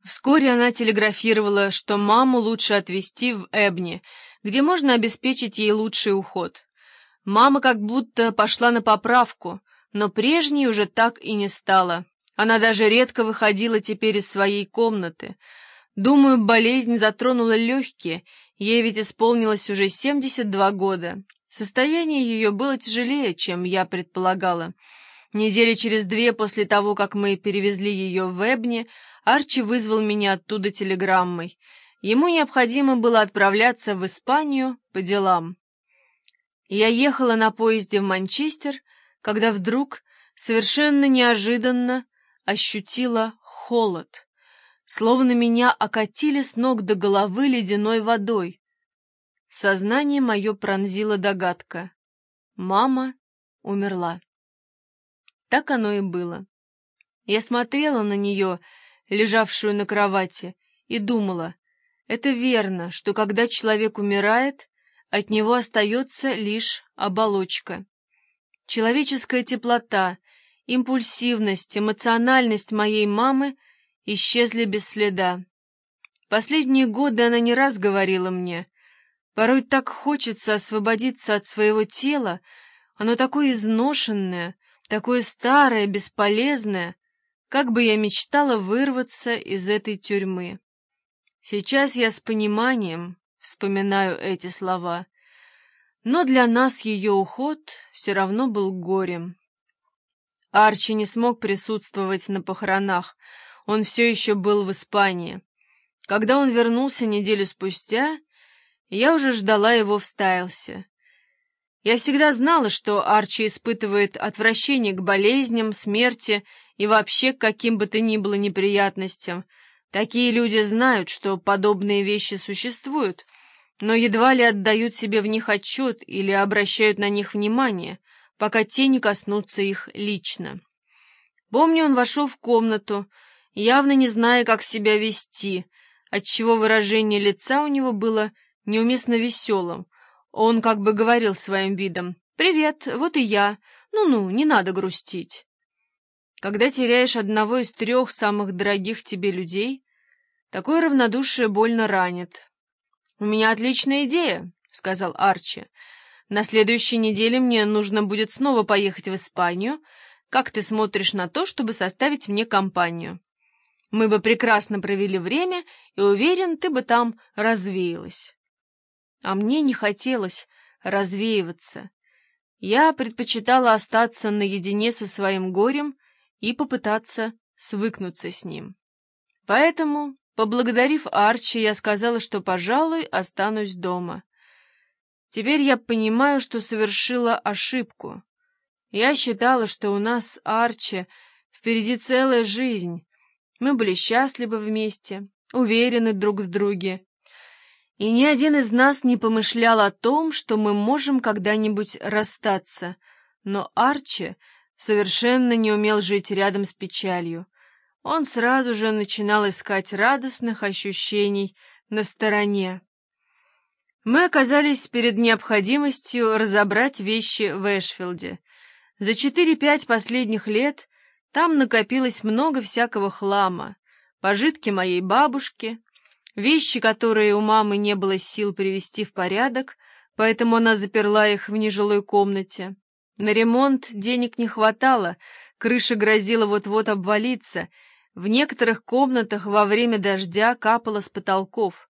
Вскоре она телеграфировала, что маму лучше отвезти в Эбни, где можно обеспечить ей лучший уход. Мама как будто пошла на поправку, но прежней уже так и не стала. Она даже редко выходила теперь из своей комнаты. Думаю, болезнь затронула легкие, ей ведь исполнилось уже 72 года. Состояние ее было тяжелее, чем я предполагала. Недели через 2 после того, как мы перевезли ее в Эбни, Арчи вызвал меня оттуда телеграммой. Ему необходимо было отправляться в Испанию по делам. Я ехала на поезде в Манчестер, когда вдруг, совершенно неожиданно, ощутила холод, словно меня окатили с ног до головы ледяной водой. Сознание мое пронзила догадка. Мама умерла. Так оно и было. Я смотрела на нее, лежавшую на кровати, и думала, это верно, что когда человек умирает, от него остается лишь оболочка. Человеческая теплота, импульсивность, эмоциональность моей мамы исчезли без следа. Последние годы она не раз говорила мне, порой так хочется освободиться от своего тела, оно такое изношенное, такое старое, бесполезное, как бы я мечтала вырваться из этой тюрьмы. Сейчас я с пониманием вспоминаю эти слова, но для нас ее уход все равно был горем. Арчи не смог присутствовать на похоронах, он все еще был в Испании. Когда он вернулся неделю спустя, я уже ждала его в Стайлсе. Я всегда знала, что Арчи испытывает отвращение к болезням, смерти и вообще к каким бы то ни было неприятностям. Такие люди знают, что подобные вещи существуют, но едва ли отдают себе в них отчет или обращают на них внимание, пока те не коснутся их лично. Помню, он вошел в комнату, явно не зная, как себя вести, отчего выражение лица у него было неуместно веселым. Он как бы говорил своим видом: «Привет, вот и я. Ну-ну, не надо грустить». Когда теряешь одного из 3 самых дорогих тебе людей, такое равнодушие больно ранит. «У меня отличная идея», — сказал Арчи. «На следующей неделе мне нужно будет снова поехать в Испанию. Как ты смотришь на то, чтобы составить мне компанию? Мы бы прекрасно провели время, и, уверен, ты бы там развеялась». А мне не хотелось развеиваться. Я предпочитала остаться наедине со своим горем и попытаться свыкнуться с ним. Поэтому, поблагодарив Арчи, я сказала, что, пожалуй, останусь дома. Теперь я понимаю, что совершила ошибку. Я считала, что у нас с Арчи впереди целая жизнь. Мы были счастливы вместе, уверены друг в друге. И ни один из нас не помышлял о том, что мы можем когда-нибудь расстаться. Но Арчи совершенно не умел жить рядом с печалью. Он сразу же начинал искать радостных ощущений на стороне. Мы оказались перед необходимостью разобрать вещи в Эшфилде. За 4-5 последних лет там накопилось много всякого хлама. Пожитки моей бабушки, вещи, которые у мамы не было сил привести в порядок, поэтому она заперла их в нежилой комнате. На ремонт денег не хватало, крыша грозила вот-вот обвалиться, в некоторых комнатах во время дождя капало с потолков.